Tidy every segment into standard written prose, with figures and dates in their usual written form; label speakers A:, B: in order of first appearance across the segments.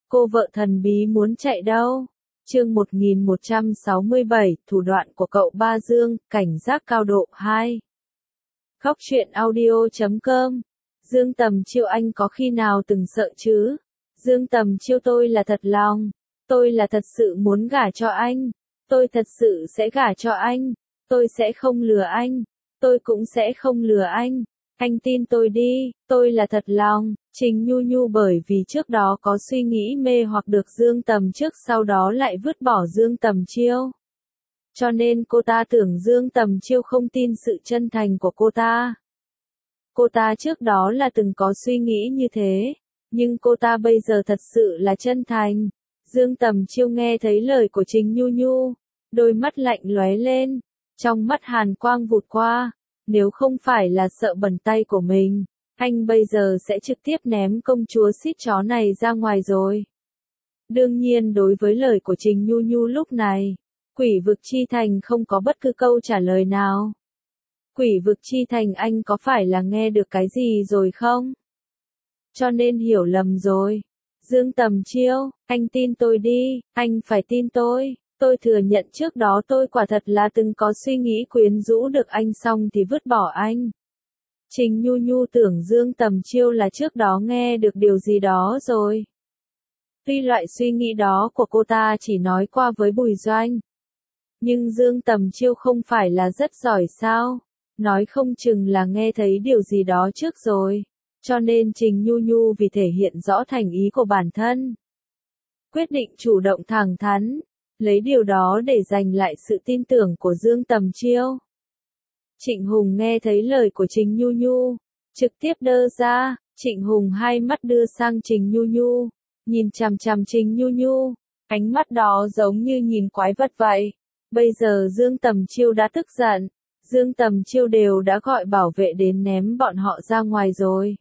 A: Cô vợ thần bí muốn chạy đâu? Chương 1167, thủ đoạn của cậu Ba Dương, cảnh giác cao độ 2. Khóc chuyện audio.com. Dương Tầm Chiêu, anh có khi nào từng sợ chứ? Dương Tầm Chiêu, tôi là thật lòng. Tôi là thật sự muốn gả cho anh. Tôi thật sự sẽ gả cho anh. Tôi sẽ không lừa anh. Tôi cũng sẽ không lừa anh. Anh tin tôi đi, tôi là thật lòng. Trình Nhu Nhu bởi vì trước đó có suy nghĩ mê hoặc được Dương Tầm trước, sau đó lại vứt bỏ Dương Tầm Chiêu. Cho nên cô ta tưởng Dương Tầm Chiêu không tin sự chân thành của cô ta. Cô ta trước đó là từng có suy nghĩ như thế, nhưng cô ta bây giờ thật sự là chân thành. Dương Tầm Chiêu nghe thấy lời của Trình Nhu Nhu, đôi mắt lạnh lóe lên, trong mắt hàn quang vụt qua. Nếu không phải là sợ bẩn tay của mình, anh bây giờ sẽ trực tiếp ném công chúa xít chó này ra ngoài rồi. Đương nhiên đối với lời của Trình Nhu Nhu lúc này, Quỷ Vực Chi Thành không có bất cứ câu trả lời nào. Quỷ Vực Chi Thành, anh có phải là nghe được cái gì rồi không? Cho nên hiểu lầm rồi. Dương Tầm Chiêu, anh tin tôi đi, anh phải tin tôi. Tôi thừa nhận trước đó tôi quả thật là từng có suy nghĩ quyến rũ được anh xong thì vứt bỏ anh. Trình Nhu Nhu tưởng Dương Tầm Chiêu là trước đó nghe được điều gì đó rồi. Tuy loại suy nghĩ đó của cô ta chỉ nói qua với Bùi Doanh. Nhưng Dương Tầm Chiêu không phải là rất giỏi sao? Nói không chừng là nghe thấy điều gì đó trước rồi. Cho nên Trình Nhu Nhu vì thể hiện rõ thành ý của bản thân, quyết định chủ động thẳng thắn, lấy điều đó để giành lại sự tin tưởng của Dương Tầm Chiêu. Trịnh Hùng nghe thấy lời của Trình Nhu Nhu, trực tiếp đơ ra. Trịnh Hùng hai mắt đưa sang Trình Nhu Nhu, nhìn chằm chằm Trình Nhu Nhu, ánh mắt đó giống như nhìn quái vật vậy. Bây giờ Dương Tầm Chiêu đã tức giận, Dương Tầm Chiêu đều đã gọi bảo vệ đến ném bọn họ ra ngoài rồi.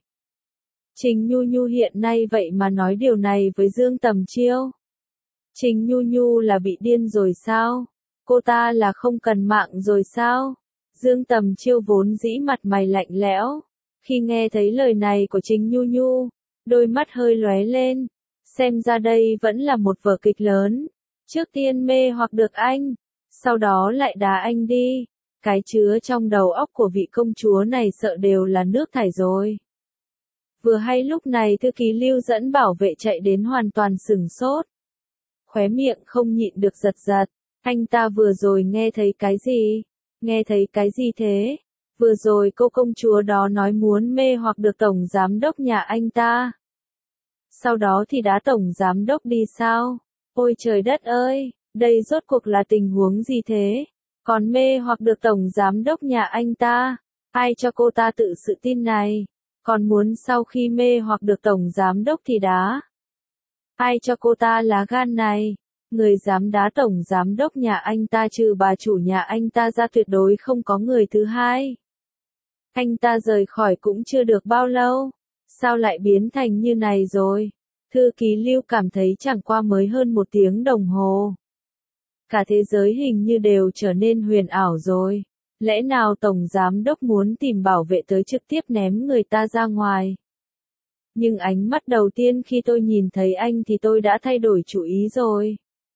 A: Trình Nhu Nhu hiện nay vậy mà nói điều này với Dương Tầm Chiêu. Trình Nhu Nhu là bị điên rồi sao? Cô ta là không cần mạng rồi sao? Dương Tầm Chiêu vốn dĩ mặt mày lạnh lẽo, khi nghe thấy lời này của Trình Nhu Nhu, đôi mắt hơi lóe lên, xem ra đây vẫn là một vở kịch lớn. Trước tiên mê hoặc được anh, sau đó lại đá anh đi. Cái chứa trong đầu óc của vị công chúa này sợ đều là nước thải rồi. Vừa hay lúc này thư ký Lưu dẫn bảo vệ chạy đến hoàn toàn sửng sốt. Khóe miệng không nhịn được giật giật. Anh ta vừa rồi nghe thấy cái gì? Nghe thấy cái gì thế? Vừa rồi cô công chúa đó nói muốn mê hoặc được tổng giám đốc nhà anh ta. Sau đó thì đá tổng giám đốc đi sao? Ôi trời đất ơi, đây rốt cuộc là tình huống gì thế? Còn mê hoặc được tổng giám đốc nhà anh ta? Ai cho cô ta tự sự tin này? Còn muốn sau khi mê hoặc được tổng giám đốc thì đá? Ai cho cô ta lá gan này? Người dám đá tổng giám đốc nhà anh ta trừ bà chủ nhà anh ta ra tuyệt đối không có người thứ hai. Anh ta rời khỏi cũng chưa được bao lâu, sao lại biến thành như này rồi? Thư ký Lưu cảm thấy chẳng qua mới hơn 1 tiếng đồng hồ. Cả thế giới hình như đều trở nên huyền ảo rồi. Lẽ nào tổng giám đốc muốn tìm bảo vệ tới trực tiếp ném người ta ra ngoài? Nhưng ánh mắt đầu tiên khi tôi nhìn thấy anh thì tôi đã thay đổi chủ ý rồi.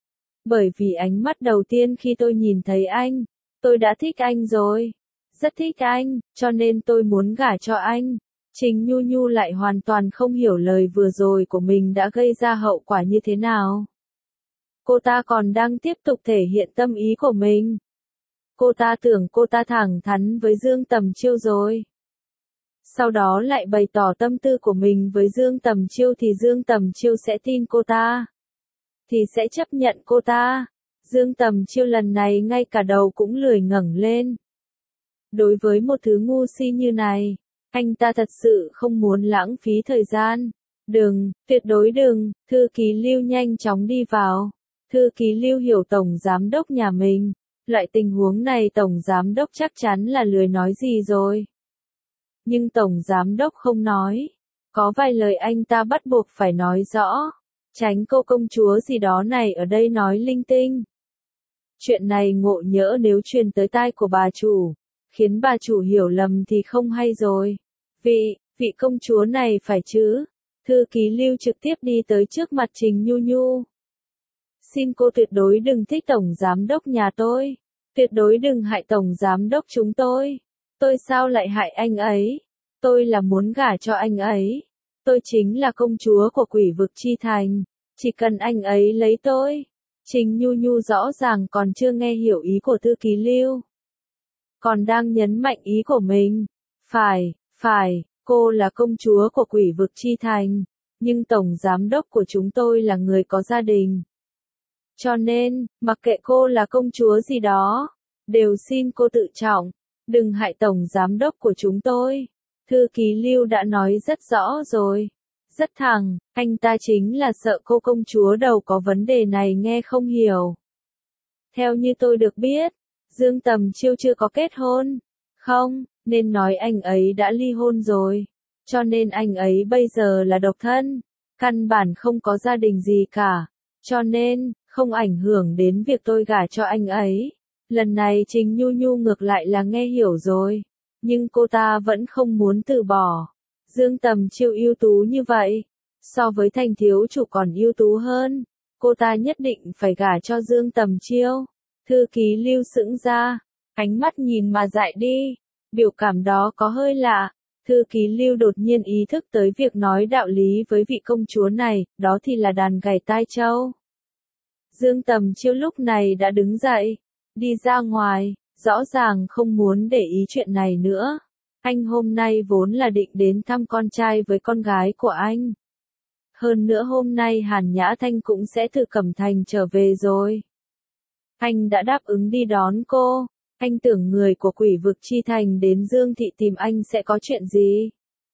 A: Bởi vì ánh mắt đầu tiên khi tôi nhìn thấy anh, tôi đã thích anh rồi. Rất thích anh, cho nên tôi muốn gả cho anh. Trình Nhu Nhu lại hoàn toàn không hiểu lời vừa rồi của mình đã gây ra hậu quả như thế nào. Cô ta còn đang tiếp tục thể hiện tâm ý của mình. Cô ta tưởng cô ta thẳng thắn với Dương Tầm Chiêu rồi. Sau đó lại bày tỏ tâm tư của mình với Dương Tầm Chiêu thì Dương Tầm Chiêu sẽ tin cô ta. Thì sẽ chấp nhận cô ta. Dương Tầm Chiêu lần này ngay cả đầu cũng lười ngẩng lên. Đối với một thứ ngu si như này, anh ta thật sự không muốn lãng phí thời gian. Đừng, tuyệt đối đừng. Thư ký Lưu nhanh chóng đi vào. Thư ký Lưu hiểu tổng giám đốc nhà mình. Loại tình huống này tổng giám đốc chắc chắn là lười nói gì rồi. Nhưng tổng giám đốc không nói. Có vài lời anh ta bắt buộc phải nói rõ. Tránh cô công chúa gì đó này ở đây nói linh tinh. Chuyện này ngộ nhỡ nếu truyền tới tai của bà chủ, khiến bà chủ hiểu lầm thì không hay rồi. Vị công chúa này phải chứ? Thư ký Lưu trực tiếp đi tới trước mặt Trình Nhu Nhu. Xin cô tuyệt đối đừng thích tổng giám đốc nhà tôi. Tuyệt đối đừng hại tổng giám đốc chúng tôi. Tôi sao lại hại anh ấy? Tôi là muốn gả cho anh ấy. Tôi chính là công chúa của Quỷ Vực Chi Thành. Chỉ cần anh ấy lấy tôi. Trình Nhu Nhu rõ ràng còn chưa nghe hiểu ý của thư ký Lưu. Còn đang nhấn mạnh ý của mình. Phải, cô là công chúa của Quỷ Vực Chi Thành. Nhưng tổng giám đốc của chúng tôi là người có gia đình. Cho nên, mặc kệ cô là công chúa gì đó, đều xin cô tự trọng, đừng hại tổng giám đốc của chúng tôi. Thư ký Lưu đã nói rất rõ rồi, rất thẳng, anh ta chính là sợ cô công chúa đầu có vấn đề này nghe không hiểu. Theo như tôi được biết, Dương Tầm Chiêu chưa có kết hôn, không, nên nói anh ấy đã ly hôn rồi, cho nên anh ấy bây giờ là độc thân, căn bản không có gia đình gì cả, cho nên, không ảnh hưởng đến việc tôi gả cho anh ấy. Lần này Trình Nhu Nhu ngược lại là nghe hiểu rồi, nhưng cô ta vẫn không muốn từ bỏ. Dương Tầm Chiêu ưu tú như vậy, so với Thành thiếu chủ còn ưu tú hơn, cô ta nhất định phải gả cho Dương Tầm Chiêu. Thư ký Lưu sững ra, ánh mắt nhìn mà dại đi, biểu cảm đó có hơi lạ. Thư ký Lưu đột nhiên ý thức tới việc nói đạo lý với vị công chúa này, đó thì là đàn gảy tai trâu. Dương Tầm Chiêu lúc này đã đứng dậy, đi ra ngoài, rõ ràng không muốn để ý chuyện này nữa. Anh hôm nay vốn là định đến thăm con trai với con gái của anh. Hơn nữa hôm nay Hàn Nhã Thanh cũng sẽ từ Cẩm Thành trở về rồi. Anh đã đáp ứng đi đón cô. Anh tưởng người của Quỷ Vực Chi Thành đến Dương Thị tìm anh sẽ có chuyện gì.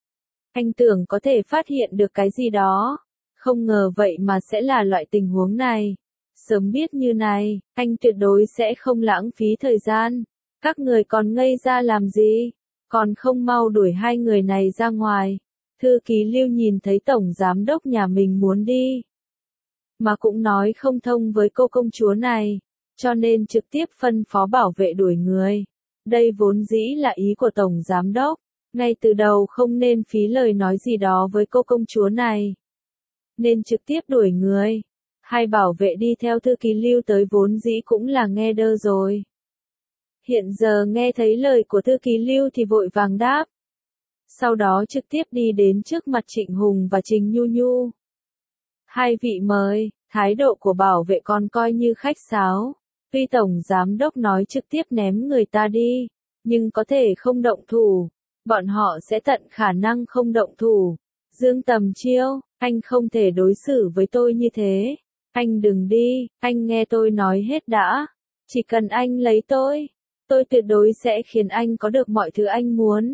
A: Anh tưởng có thể phát hiện được cái gì đó. Không ngờ vậy mà sẽ là loại tình huống này. Sớm biết như này, anh tuyệt đối sẽ không lãng phí thời gian. Các người còn ngây ra làm gì? Còn không mau đuổi hai người này ra ngoài. Thư ký Lưu nhìn thấy tổng giám đốc nhà mình muốn đi. Mà cũng nói không thông với cô công chúa này. Cho nên trực tiếp phân phó bảo vệ đuổi người. Đây vốn dĩ là ý của tổng giám đốc. Ngay từ đầu không nên phí lời nói gì đó với cô công chúa này. Nên trực tiếp đuổi người. Hai bảo vệ đi theo thư ký Lưu tới vốn dĩ cũng là nghe đơ rồi. Hiện giờ nghe thấy lời của thư ký Lưu thì vội vàng đáp. Sau đó trực tiếp đi đến trước mặt Trịnh Hùng và Trình Nhu Nhu. Hai vị mời, thái độ của bảo vệ còn coi như khách sáo. Tuy tổng giám đốc nói trực tiếp ném người ta đi, nhưng có thể không động thủ. Bọn họ sẽ tận khả năng không động thủ. Dương Tầm Chiêu, anh không thể đối xử với tôi như thế. Anh đừng đi, anh nghe tôi nói hết đã. Chỉ cần anh lấy tôi tuyệt đối sẽ khiến anh có được mọi thứ anh muốn.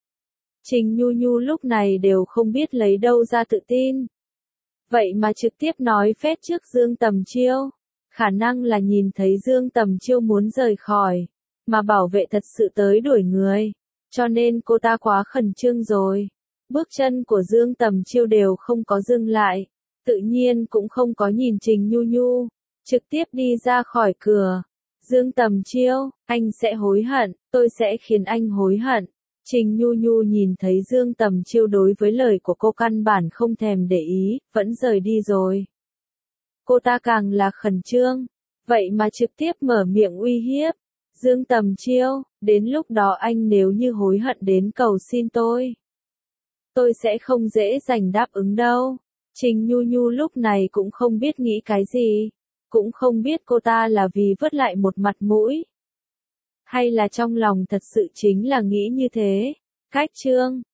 A: Trình Nhu Nhu lúc này đều không biết lấy đâu ra tự tin. Vậy mà trực tiếp nói phét trước Dương Tầm Chiêu. Khả năng là nhìn thấy Dương Tầm Chiêu muốn rời khỏi, mà bảo vệ thật sự tới đuổi người. Cho nên cô ta quá khẩn trương rồi. Bước chân của Dương Tầm Chiêu đều không có dừng lại. Tự nhiên cũng không có nhìn Trình Nhu Nhu. Trực tiếp đi ra khỏi cửa. Dương Tầm Chiêu, anh sẽ hối hận, tôi sẽ khiến anh hối hận. Trình Nhu Nhu nhìn thấy Dương Tầm Chiêu đối với lời của cô căn bản không thèm để ý, vẫn rời đi rồi. Cô ta càng là khẩn trương, vậy mà trực tiếp mở miệng uy hiếp. Dương Tầm Chiêu, đến lúc đó anh nếu như hối hận đến cầu xin tôi sẽ không dễ dàng đáp ứng đâu. Trình Nhu Nhu lúc này cũng không biết nghĩ cái gì, cũng không biết cô ta là vì vớt lại một mặt mũi, hay là trong lòng thật sự chính là nghĩ như thế. Cách chương